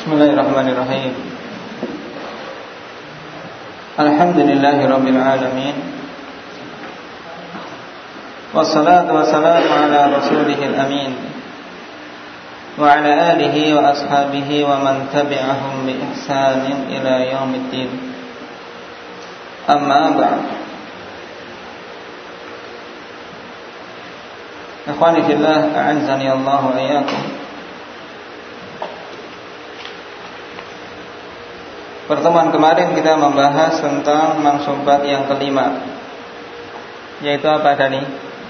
Bismillahirrahmanirrahim. Alhamdulillahirabbil alamin. Wassalatu wassalamu ala rasulihil amin. Wa ala alihi wa ashabihi wa man tabi'ahum bi ihsanin ila yaumiddin. Amma ba'd. Ikhwani fillah, a'azzani Allah wa iyyakum. Pertemuan kemarin kita membahas tentang mansubat yang kelima, yaitu apa tadi?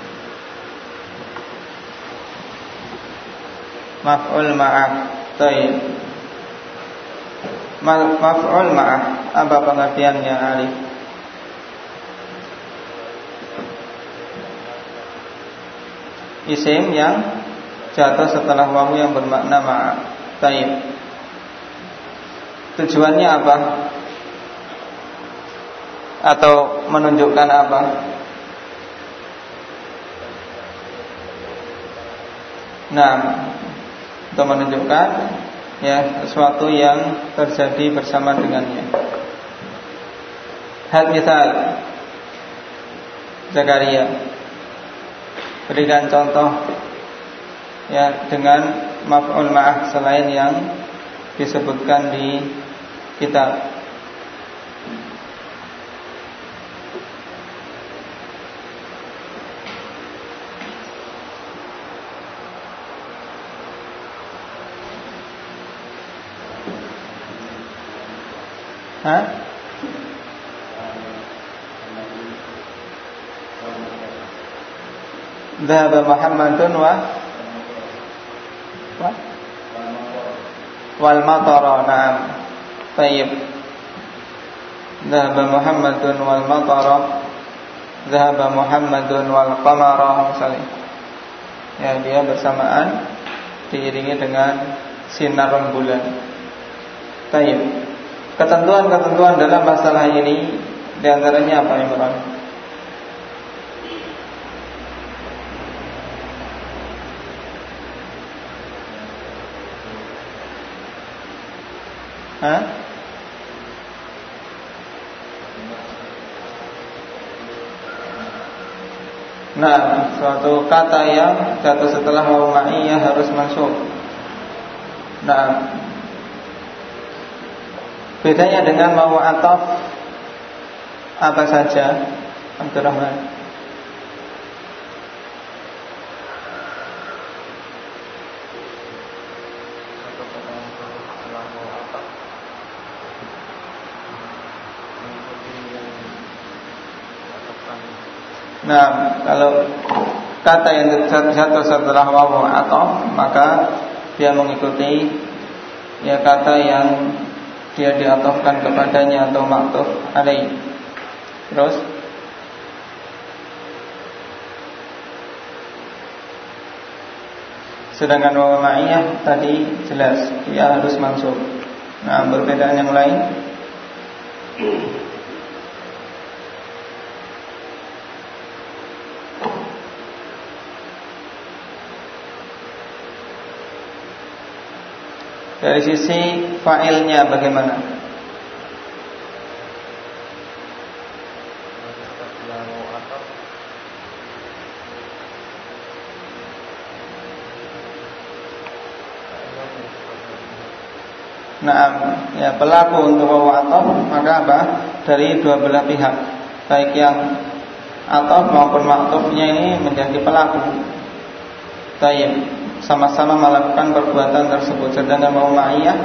Maf'ul ma'ah. Baik. Maf'ul ma'ah, apa pengertiannya, Ali? Isim yang jatuh setelah wawu yang bermakna ma'ah. Baik. Tujuannya apa? Atau menunjukkan apa? Nah, untuk menunjukkan ya sesuatu yang terjadi bersama dengannya. Hal misal Zakaria, berikan contoh ya dengan maf'ul ma'ah selain yang disebutkan di kitab. Dhahaba Muhammadun wal matara. Na'am. Baik. Dhahaba Muhammadun wal matara. Dhahaba Muhammadun wal qamara. Misalnya, ya, dia bersamaan diiringi dengan sinar rembulan. Baik. Ketentuan-ketentuan dalam masalah ini diantaranya apa, Imran? Nah, suatu kata yang jatuh setelah wawu ma'iyah harus mansub. Nah, bedanya dengan wawu ataf apa saja, Abdurrahman? Nah, kalau kata yang jatuh setelah wawu ataf, maka dia mengikuti ya kata yang dia diatofkan kepadanya atau maktuf alaih. Terus sedangkan wawu ma'iyah tadi jelas dia harus mansub. Nah, perbedaan yang lain. Dari sisi fa'ilnya bagaimana? Nah, ya, pelaku untuk wawu ataf maka apa? Dari dua belah pihak, baik yang ataf maupun maktufnya ini menjadi pelaku. Baik, sama-sama melakukan perbuatan tersebut. Sedangkan wawu ma'iyah,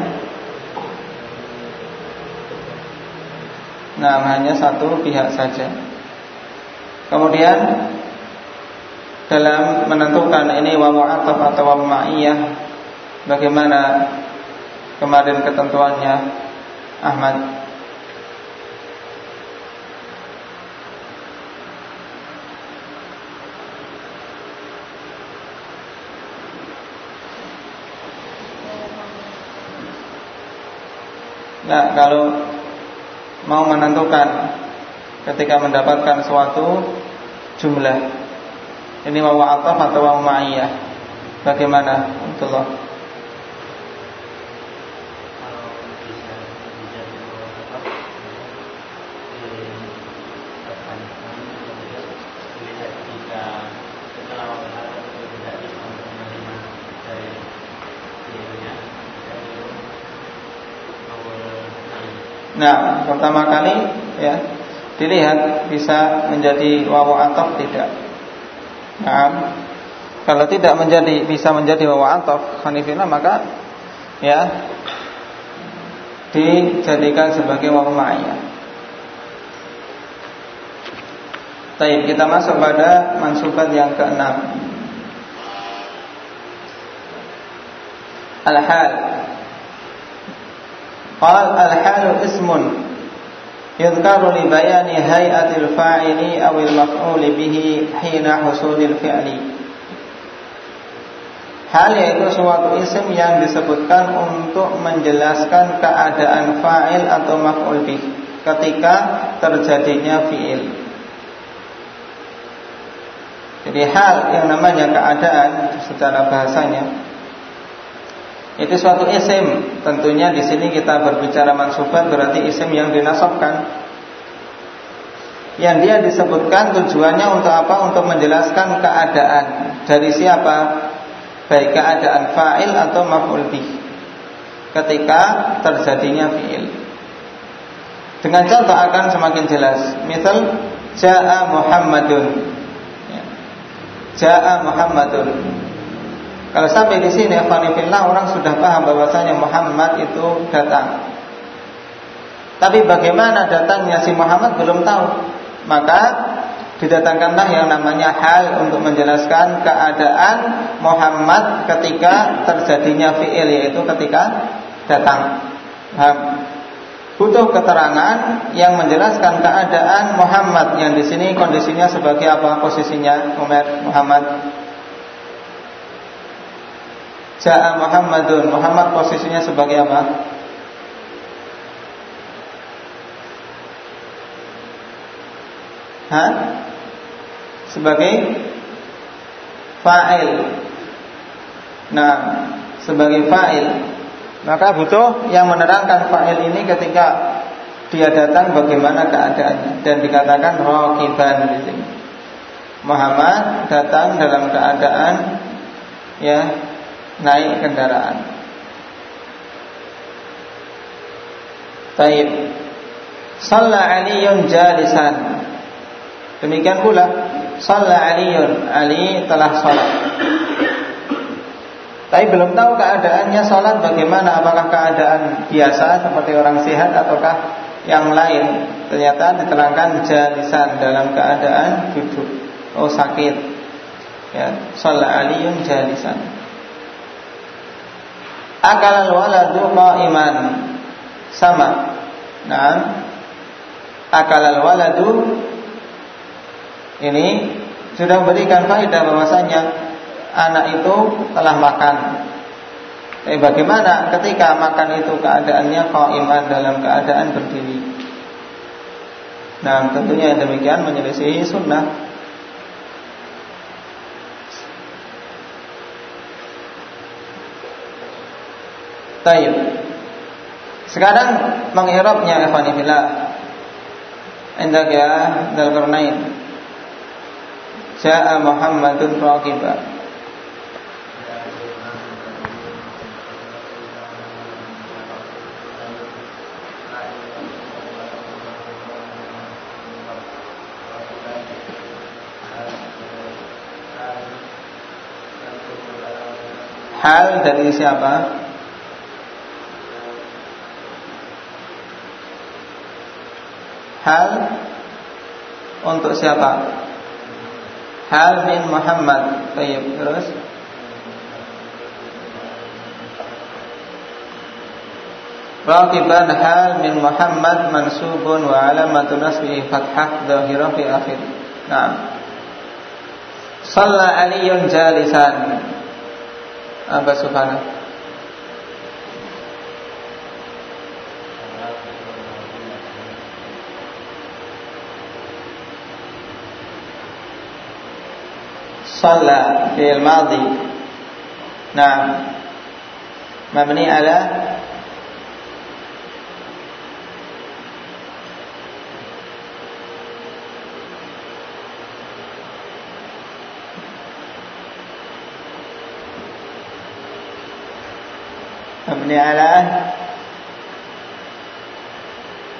nah, hanya satu pihak saja. Kemudian dalam menentukan ini wawu ataf atau wawu ma'iyah, bagaimana kemarin ketentuannya, Ahmad? Nah, kalau mau menentukan ketika mendapatkan suatu jumlah, ini wawu ataf atau wawu ma'iyah, bagaimana? Abdullah. Nah, pertama kali ya dilihat bisa menjadi wawu ataf tidak. Nah, kalau tidak bisa menjadi wawu ataf khanifina, maka ya dijadikan sebagai wawu ma'iyah. Baik, kita masuk pada mansubat yang keenam. Al-hal. Qal al-halu ismun yudhkaru li bayani hay'atil fa'ili awil maf'uli bihi hina husulil fi'li. Hal yaitu suatu isim yang disebutkan untuk menjelaskan keadaan fa'il atau maf'ul bih ketika terjadinya fi'il. Jadi hal yang namanya keadaan secara bahasanya itu suatu isim. Tentunya di sini kita berbicara mansubat berarti isim yang dinasabkan. Yang dia disebutkan tujuannya untuk apa? Untuk menjelaskan keadaan dari siapa? Baik keadaan fa'il atau maf'ul bih ketika terjadinya fi'il. Dengan contoh akan semakin jelas. Misal Ja'a Muhammadun. Ja'a Muhammadun. Kalau sampai di sini ikhwanifillah orang sudah paham bahwasanya Muhammad itu datang. Tapi bagaimana datangnya si Muhammad belum tahu. Maka didatangkanlah yang namanya hal untuk menjelaskan keadaan Muhammad ketika terjadinya fi'il, yaitu ketika datang. Butuh keterangan yang menjelaskan keadaan Muhammad yang di sini kondisinya sebagai apa posisinya Muhammad? Ja'a Muhammadun. Muhammad posisinya sebagai apa? Sebagai fa'il. Nah, sebagai fa'il. Maka butuh yang menerangkan fa'il ini ketika dia datang bagaimana keadaannya, dan dikatakan raqiban di sini. Muhammad datang dalam keadaan ya naik kendaraan. Taib. Shalla Aliyun jalisan. Demikian pula Shalla Aliyun, Ali telah sholat. Tapi belum tahu keadaannya sholat bagaimana, apakah keadaan biasa seperti orang sehat ataukah yang lain. Ternyata diterangkan jalisan, dalam keadaan duduk. Oh, sakit. Ya, Shalla Aliyun jalisan. Akalal waladu qa'iman. Sama. Nah, akalal waladu ini sudah memberikan faedah bahwasanya anak itu telah makan. Tapi bagaimana ketika makan itu keadaannya qa'iman, dalam keadaan berdiri. Nah, tentunya yang demikian menyelisihi sunnah. Taib. Sekarang mengirabnya ikhwani fillah. Indak ya Dzulqarnain. Ja'a Muhammadun raqiba. Hal dari siapa? Hal untuk siapa? Hal min Muhammad. Baik, terus raqiban hal min Muhammad mansubun wa alamatu nasbihi fathah dhahirah fi akhir. Naam. Shalla Aliyun jalisan. Apa subhanahu? Shalla fi'il madhi. Naam. Mabni ala mabni ala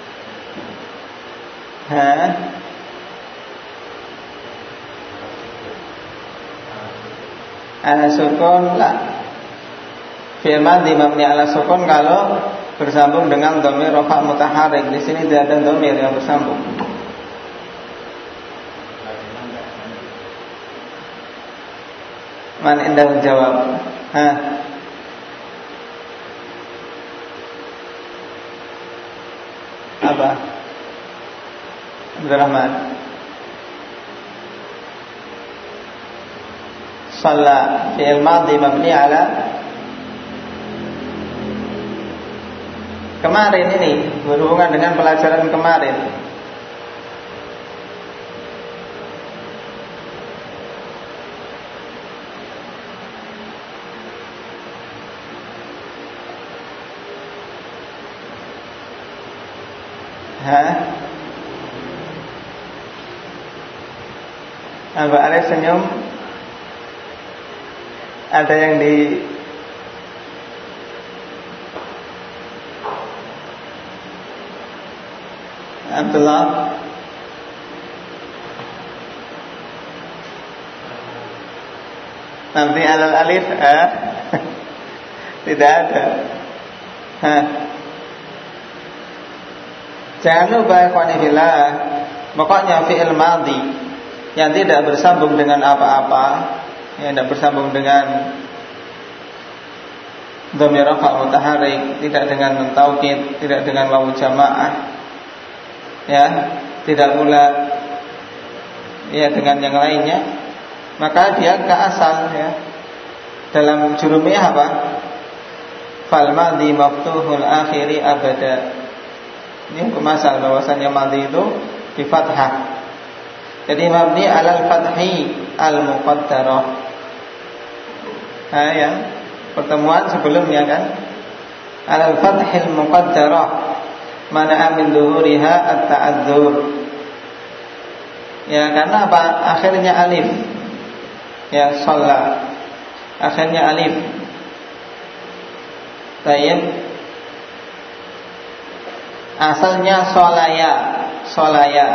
Ala sukun lah. Fi'il madhi mabni ala sukun kalau bersambung dengan dhamir rafa' mutaharrik. Di sini tidak ada dhamir yang bersambung. Man indah jawab. Apa? Abdurrahman. Shalla fi'il madhi mabni ala. Kemarin ini berhubungan dengan pelajaran kemarin. Abang Arif senyum. Ada yang di Abdullah. Nanti alal alif tidak ada. Jangan lupa ikhwani fillah, pokoknya fi'il madhi yang tidak bersambung dengan apa-apa, yang tidak bersambung dengan dhamir rafa' mutaharrik, tidak dengan nun taukid, tidak dengan wawu jamaah, ya, tidak pula ya dengan yang lainnya, maka dia ke asal, ya. Dalam jurumiyah apa? Fal madhi maftuhul akhiri abada. Ini kemasal bahwasanya madhi itu di fathah. Jadi mabni alal fathi al muqaddarah. Yang pertemuan sebelumnya kan, alal fathil muqaddarah, mana min dhuhuriha at-ta'adzur. Ya, karena apa? Akhirnya alif. Ya, shalla. Akhirnya alif. Tayyib. Asalnya sholaya. Sholaya.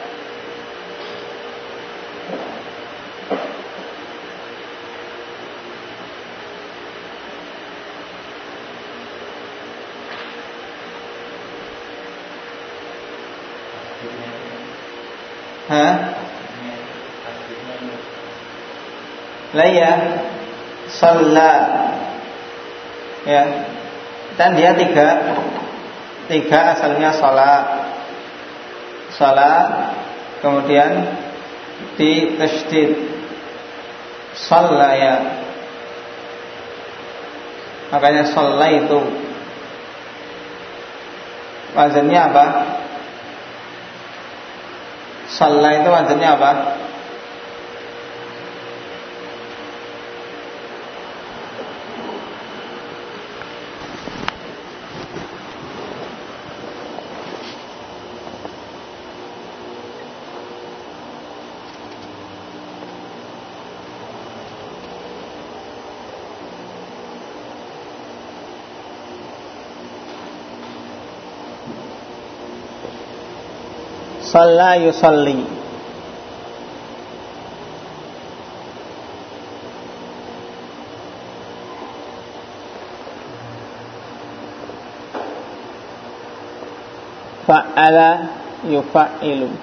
Lah ya, shalla. Ya. Dan dia tiga asalnya sholat, kemudian di tasydid shallaya. Makanya shalla itu wazannya apa? Shalla itu wazannya apa? Shalla yusalli. Fa'ala yufa'ilu.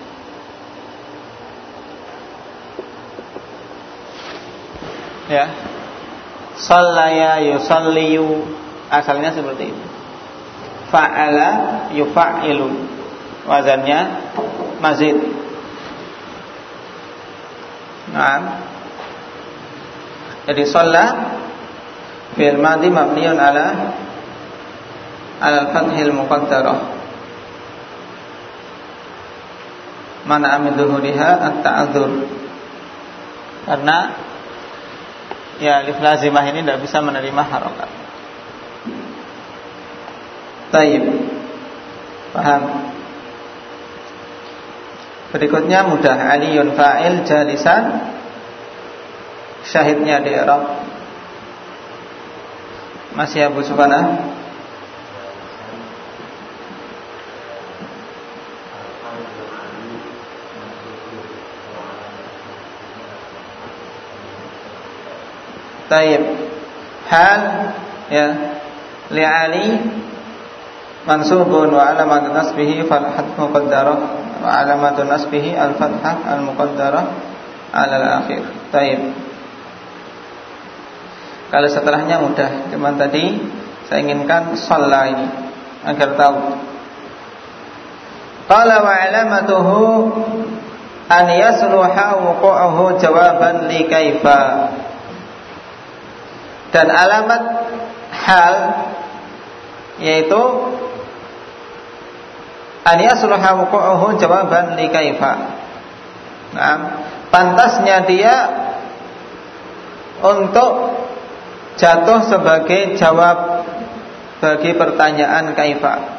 Ya. Shallaya yusalliyu, asalnya seperti itu. Fa'ala yufa'ilu, wazannya mazid. Nah, jadi shalla fi'il madhi mabniun ala al-fathil muqaddarah, mana min dhuhuriha at-ta'adzur. Karena ya alif lazimah ini tidak bisa menerima harokat. Tayyib. Paham? Berikutnya mudah. Aliyun fa'il jalisan, syahidnya di i'rab. Masih Abu Subhanah. Taib. Hal ya li'ali mansubun wa alamatun nasbihi fathah muqaddarah wa alamatun nasbihi al-fathah al-muqaddarah ala al-akhir. Taib. Kalau setelahnya mudah, cuman tadi saya inginkan shalla ini agar tahu. Qala wa alamatuhu an yasluha wuqu'uhu jawaban li kaifa. Dan alamat hal yaitu an yasluha wuqu'uhu jawaban li kaifa. Nah, pantasnya dia untuk jatuh sebagai jawab bagi pertanyaan kaifa.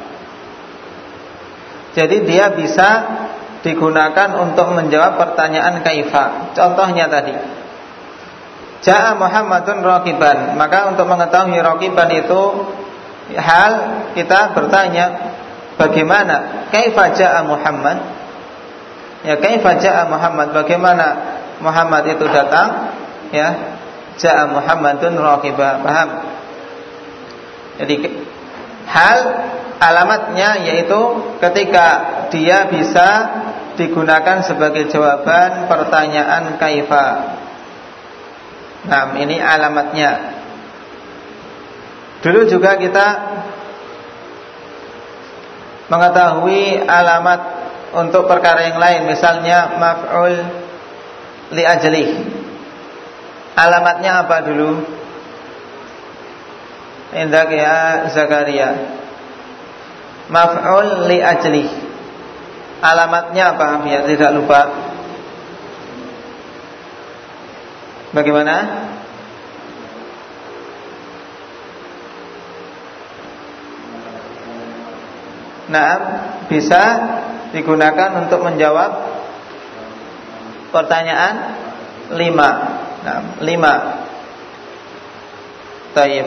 Jadi dia bisa digunakan untuk menjawab pertanyaan kaifa. Contohnya tadi, Ja'a Muhammadun raqiban. Maka untuk mengetahui raqiban itu hal, kita bertanya bagaimana kaifa ja'a Muhammad? Ya, kaifa ja'a Muhammad, bagaimana Muhammad itu datang? Ya, ja'a Muhammadun raqiba. Paham? Jadi hal alamatnya yaitu ketika dia bisa digunakan sebagai jawaban pertanyaan kaifa. Nah, ini alamatnya. Dulu juga kita mengetahui alamat untuk perkara yang lain, misalnya maf'ul li ajlih. Alamatnya apa dulu? Indak ya Zakaria. Maf'ul li ajlih. Alamatnya apa? Biar tidak lupa. Bagaimana? Nah, bisa digunakan untuk menjawab pertanyaan 5. Nah, 5. Taib.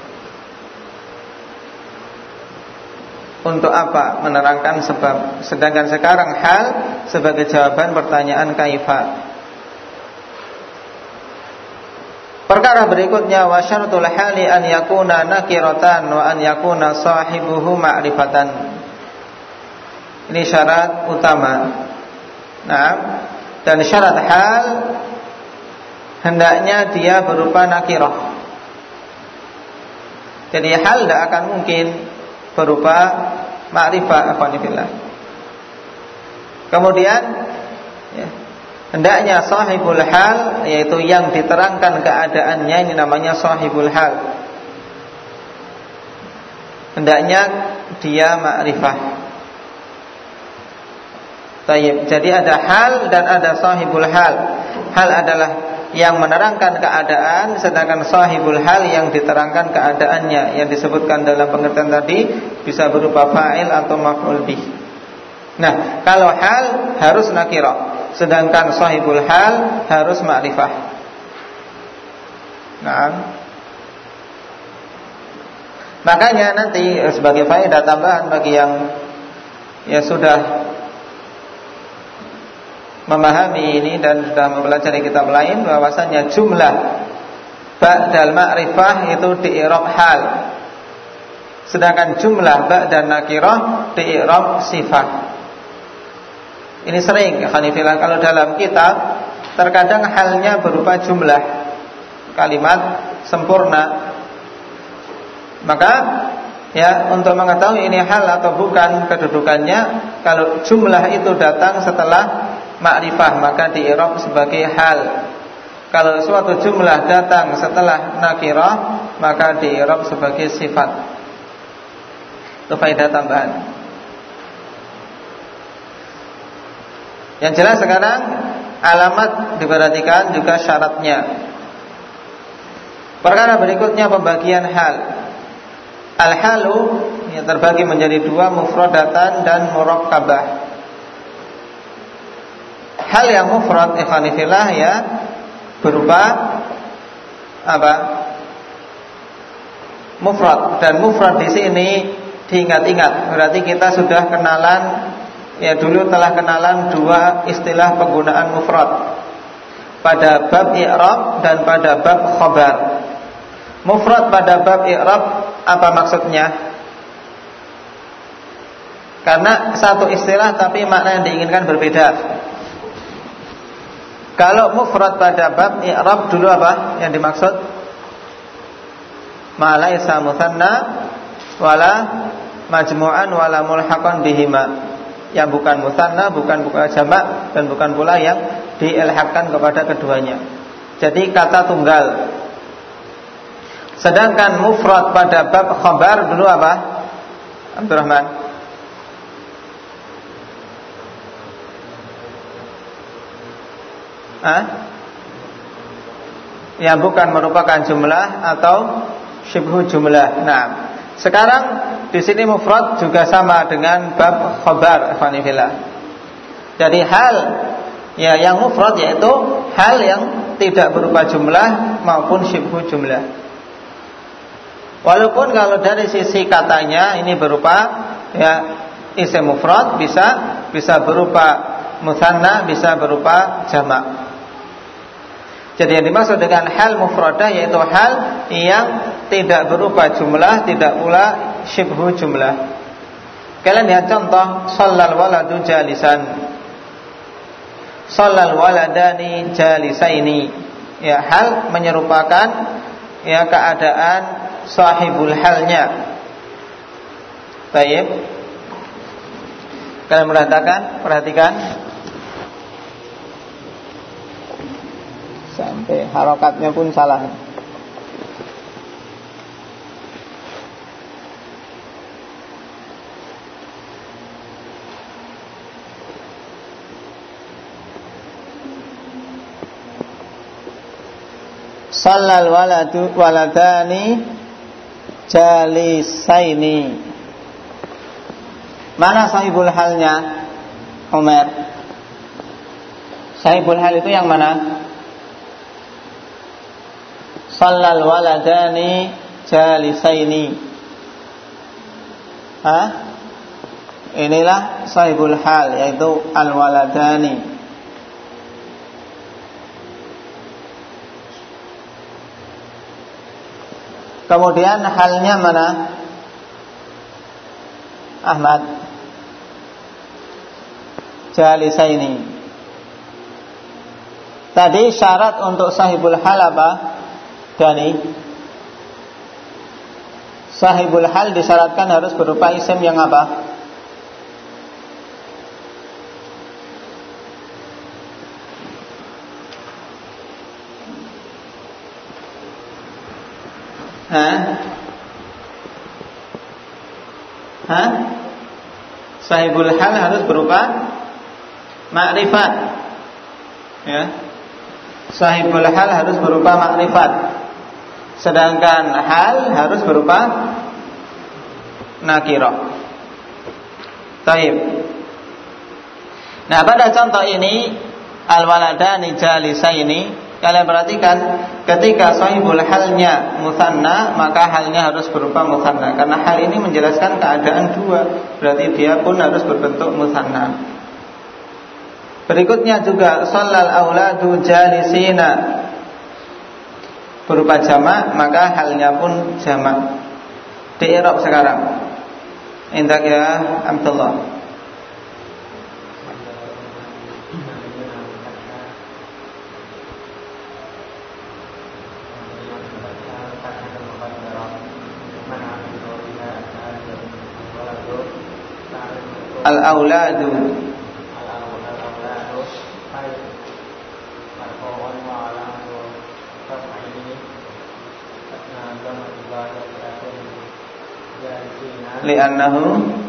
Untuk apa? Menerangkan sebab. Sedangkan sekarang hal sebagai jawaban pertanyaan kaifa. Perkara berikutnya, wa syartul hali an yakuna nakiratan wa an yakuna sahibuhu ma'rifatan. Ini syarat utama. Nah, dan syarat hal hendaknya dia berupa nakirah. Jadi hal tidak akan mungkin berupa ma'rifah, afanillah. Kemudian ya, hendaknya sahibul hal, yaitu yang diterangkan keadaannya, ini namanya sahibul hal. Hendaknya dia ma'rifah. Tayyib. Jadi ada hal dan ada sahibul hal. Hal adalah yang menerangkan keadaan, sedangkan sahibul hal yang diterangkan keadaannya, yang disebutkan dalam pengertian tadi bisa berupa fa'il atau maf'ul bih. Nah, kalau hal harus nakirah, sedangkan sahibul hal harus ma'rifah. Nah, makanya nanti sebagai faedah tambahan bagi yang ya sudah memahami ini dan sudah mempelajari kitab lain, bahwasanya jumlah ba'dal ma'rifah itu di i'rab hal, sedangkan jumlah ba'dan nakirah di i'rab sifat. Ini sering khanifillah, kalau dalam kitab terkadang halnya berupa jumlah kalimat sempurna. Maka ya, untuk mengetahui ini hal atau bukan kedudukannya, kalau jumlah itu datang setelah ma'rifah maka di i'rab sebagai hal. Kalau suatu jumlah datang setelah nakirah maka di i'rab sebagai sifat. Itu faedah tambahan. Yang jelas sekarang alamat diperhatikan juga syaratnya. Perkara berikutnya pembagian hal. Al-halu yang terbagi menjadi 2, mufradatan dan murakkabah. Hal yang mufrad ikhwanifillah ya berupa apa? Mufrad, dan mufrad di sini diingat-ingat. Berarti kita sudah kenalan ya, dulu telah kenalan 2 istilah penggunaan mufrad pada bab i'rab dan pada bab khabar. Mufrad pada bab i'rab apa maksudnya? Karena satu istilah tapi makna yang diinginkan berbeda. Kalau mufrad pada bab i'rab dulu apa yang dimaksud? Ma laisa mutsanna wala majmu'an wala mulhaqan bihima. Yang bukan mutsanna, bukan jamak, dan bukan pula yang diilhaqkan kepada keduanya. Jadi kata tunggal. Sedangkan mufrad pada bab khabar dulu apa? Abdurrahman. Yang bukan merupakan jumlah atau syibhu jumlah. Nah, sekarang di sini mufrad juga sama dengan bab khabar, ikhwanifillah. Jadi hal ya yang mufrad yaitu hal yang tidak berupa jumlah maupun syibhu jumlah. Walaupun kalau dari sisi katanya ini berupa ya isim mufrad, bisa berupa mutsanna, bisa berupa jamak. Jadi yang dimaksud dengan hal mufradah yaitu hal yang tidak berupa jumlah, tidak pula syibhu jumlah. Kalian lihat contoh shallal waladu jalisan, shallal waladani jalisaini. Ya, hal menyerupakan ya keadaan sahibul halnya. Baik. Kalian perhatikan sampai harokatnya pun salah. Shallal waladani jalisaini. Mana sahibul halnya? Umar. Sahibul hal itu yang mana? Shallal waladani jalisaini. Inilah sahibul hal yaitu al-waladani. Kemudian halnya mana? Ahmad. Jalisaini. Tadi syarat untuk sahibul hal apa? Dani. Sahibul hal disyaratkan harus berupa isim yang apa? Sahibul hal harus berupa ma'rifat. Ya. Sahibul hal harus berupa ma'rifat. Sedangkan hal harus berupa nakirah. Taib. Nah, pada contoh ini al-waladani jalisaini, kalian perhatikan ketika sahibul halnya mutsanna, maka halnya harus berupa mutsanna karena hal ini menjelaskan keadaan dua, berarti dia pun harus berbentuk mutsanna. Berikutnya juga shallal auladu jalisina berupa jamak, maka halnya pun jamak. Di i'rab sekarang. Indak ya Abdullah. Al-auladu li'annahu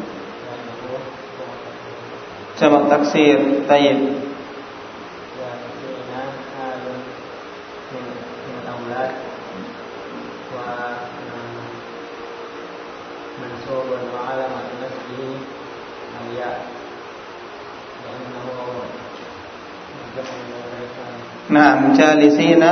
jamak taksir. Tayyib. Nah, jalisina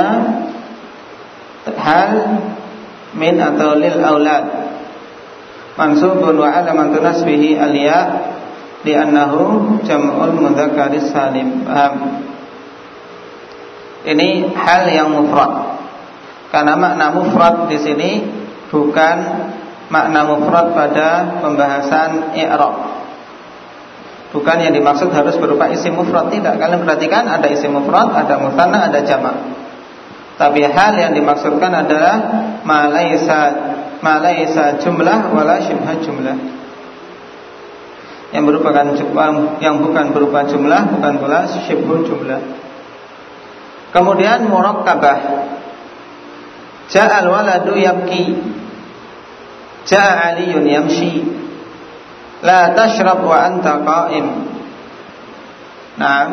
hal min atau lil aulad mansubun wa alamatu nasbihi al-ya li'annahu jam'ul mudzakkaris salim. Paham? Ini hal yang mufrad. Karena makna mufrad di sini bukan makna mufrad pada pembahasan i'rab. Bukan yang dimaksud harus berupa isim mufrad, tidak. Kalian perhatikan ada isim mufrad, ada mutsanna, ada jamak. Tapi hal yang dimaksudkan adalah ma laisa jumlah wala syibha jumlah. Yang bukan berupa jumlah, bukan pula syibhul jumlah. Kemudian murakkabah. Ja'al waladu yabki. Ja'a Aliyun yamshi. La tashrab wa anta qa'im. Naam.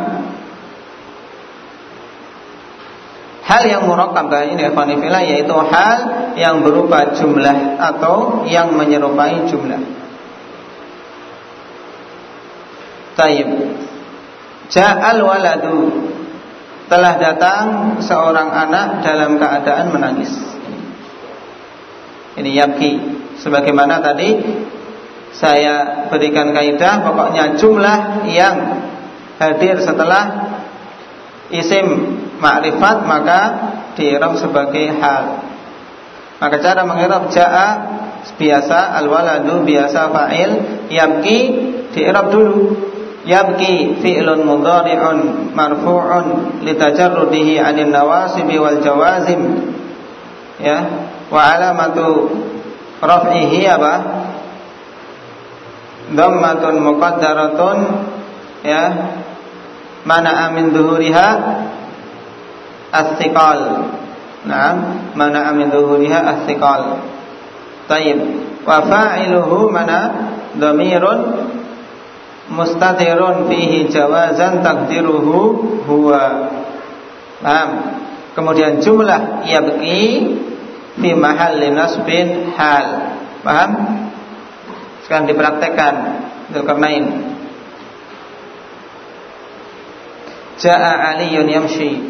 Hal yang murakkabah ini ikhwanifillah, yaitu hal yang berupa jumlah atau yang menyerupai jumlah. Taib. Ja'al waladu. Telah datang seorang anak dalam keadaan menangis. Ini yabki. Sebagaimana tadi saya berikan kaidah, pokoknya jumlah yang hadir setelah isim ma'rifat maka di'rab sebagai hal. Maka cara meng'rab ja'a biasa, al-waladu biasa fa'il, yabki di'rab dulu. Yabki fi'lun mudhari'un marfu'un litajarrudihi 'anil nawasibi wal jawazim. Ya, wa alamatu raf'ihi apa? Dhammatun muqaddaratun, ya, mana'a min dhuhuriha as-thiqal. Naam, mana'a min dhuhuriha as-thiqal. Taib. Wa fa'iluhu mana dhamirun mustatirun fihi jawazan takdiruhu huwa. Paham? Kemudian jumlah yabki fi mahalli nasbin hal. Paham? Sekarang dipraktekkan Dzulkarnain. Ja'a Aliyun yamshi.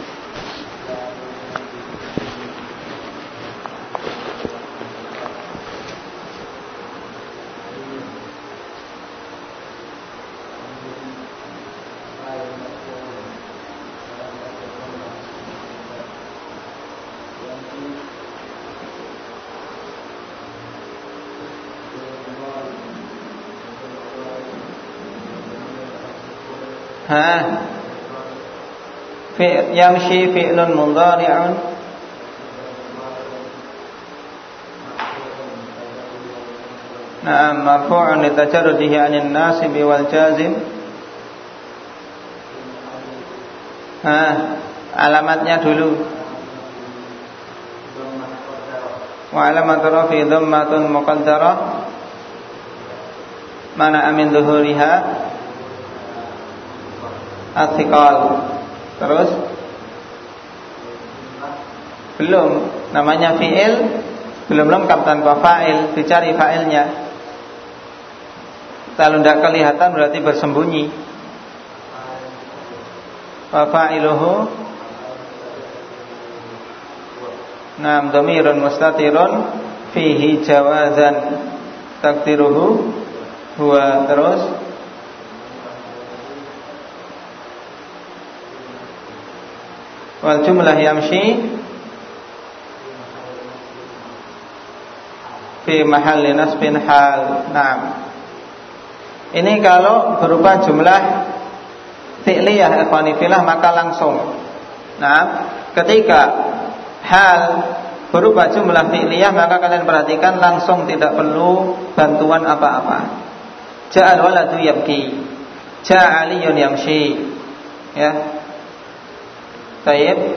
Yamshi fi'lun mudhari'un na'am marfu'un litajarrudihi 'anil nasibi wal jazim. Alamatnya dulu. Wa alamatu rafi dhammatun muqaddarah mana amin dhuhuriha at-thiqal. Terus belum, namanya fi'il belum lengkap tanpa fa'il, dicari fa'ilnya. Kalau tidak kelihatan berarti bersembunyi. Wa fa'iluhu nam dhamirun mustatirun fihi jawazan takdiruhu huwa. Terus wal jumlah yamshi fi mahalli nasbin hal. Naam. Ini kalau berupa jumlah fi'liyah ikhwani fillah maka langsung. Nah, ketika hal berupa jumlah fi'liyah maka kalian perhatikan langsung, tidak perlu bantuan apa-apa. Ja'al waladu yabki, ja'a Aliyun yamshi. Ya. Baik.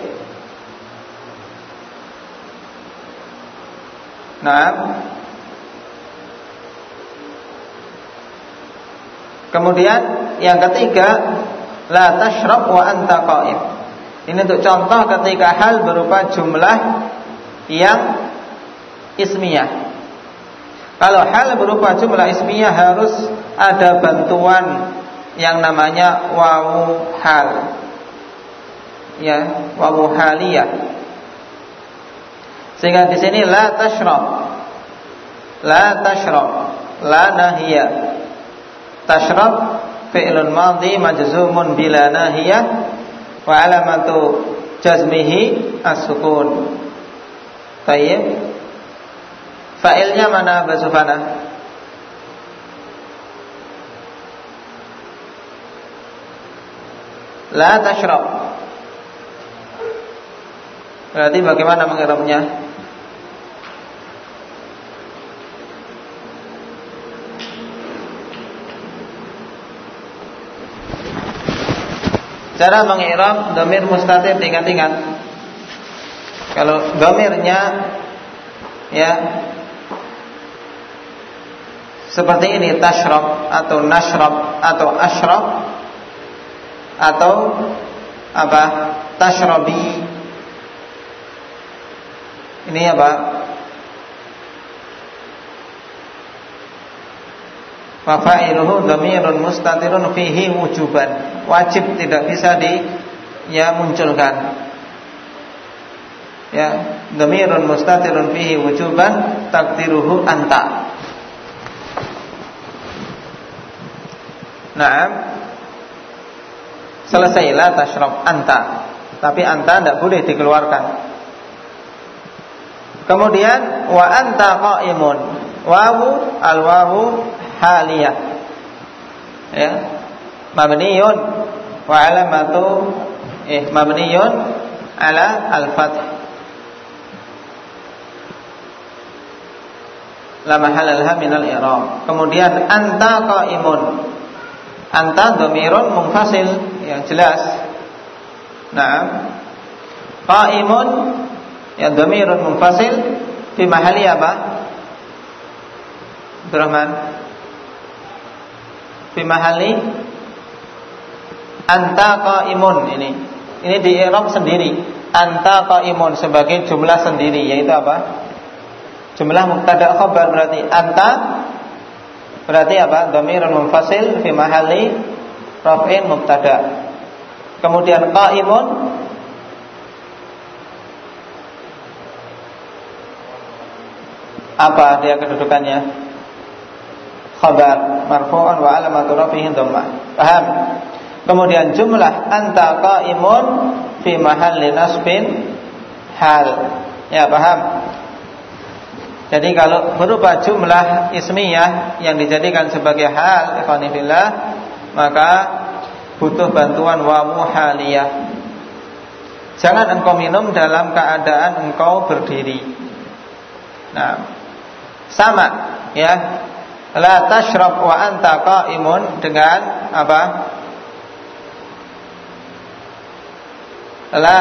Nah, kemudian yang ketiga, la tashrab wa anta qa'im. Ini untuk contoh ketika hal berupa jumlah yang ismiyah. Kalau hal berupa jumlah ismiyah harus ada bantuan yang namanya wawu hal. Ya, wawu haliyah. Sehingga di sini la tashrab, la nahiyah. Tashrab fi'lun madhi majzumun bila nahiyah wa alamatu jazmihi as-sukun. Tayyib. Fa'ilnya mana Basufana? La tashrab. Berarti bagaimana mengirabnya? Cara mengirab dhamir mustatir, ingat-ingat. Kalau dhamirnya ya seperti ini, tashrab atau nashrab atau ashrab atau apa? Tashrabi. Ini apa? Wa fa'iluhu dhamirun mustatirun fihi wujuban. Wajib, tidak bisa munculkan. Ya, dhamirun mustatirun fihi wujuban taqdiruhu anta. Naam. Selesai, la tashrab anta. Tapi anta tidak boleh dikeluarkan. Kemudian wa anta qa'imun. Wawu al-wawu haliyah. Ya. Mabniyun wa alamatu mabniyun ala al-fath. La mahalla laha min al-i'rab. Kemudian anta qa'imun. Anta dhamirun munfasil yang jelas. Nah, qa'imun ya dhamirun munfasil fi mahalli apa? Abdurrahman. Fi mahalli anta qa'imun ini. Ini di i'rab sendiri. Anta qa'imun sebagai jumlah sendiri, yaitu apa? Jumlah mubtada khabar, berarti anta berarti apa? Dhamirun munfasil fi mahalli raf'in mubtada. Kemudian qa'imun apa dia kedudukannya? Khabar marfu'un wa alamatu raf'ihi dhammah. Paham? Kemudian jumlah anta qa'imun fi mahalli nasbin hal. Ya, paham? Jadi kalau berupa jumlah ismiyah yang dijadikan sebagai hal, ikhwani fillah, maka butuh bantuan wawu haliyah. Jangan engkau minum dalam keadaan engkau berdiri. Nah, sama ya. La tashrab wa anta qa'imun dengan apa? La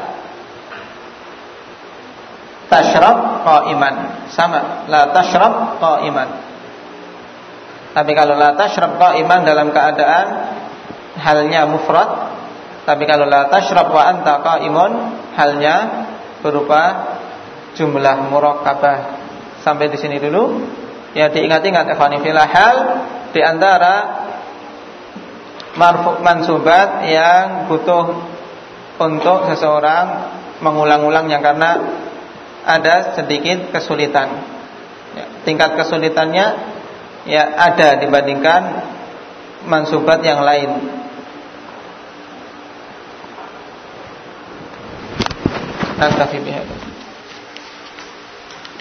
tashrab qa'iman. Sama, la tashrab qa'iman. Tapi kalau la tashrab qa'iman dalam keadaan halnya mufrad, tapi kalau la tashrab wa anta qa'imun halnya berupa jumlah murakkabah. Sampai di sini dulu. Ya, diingat-ingat ikhwani fillah, hal di antara marfu' mansubat yang butuh untuk seseorang mengulang-ulangnya karena ada sedikit kesulitan. Ya, tingkat kesulitannya ya ada dibandingkan mansubat yang lain. Naktafi bihadza.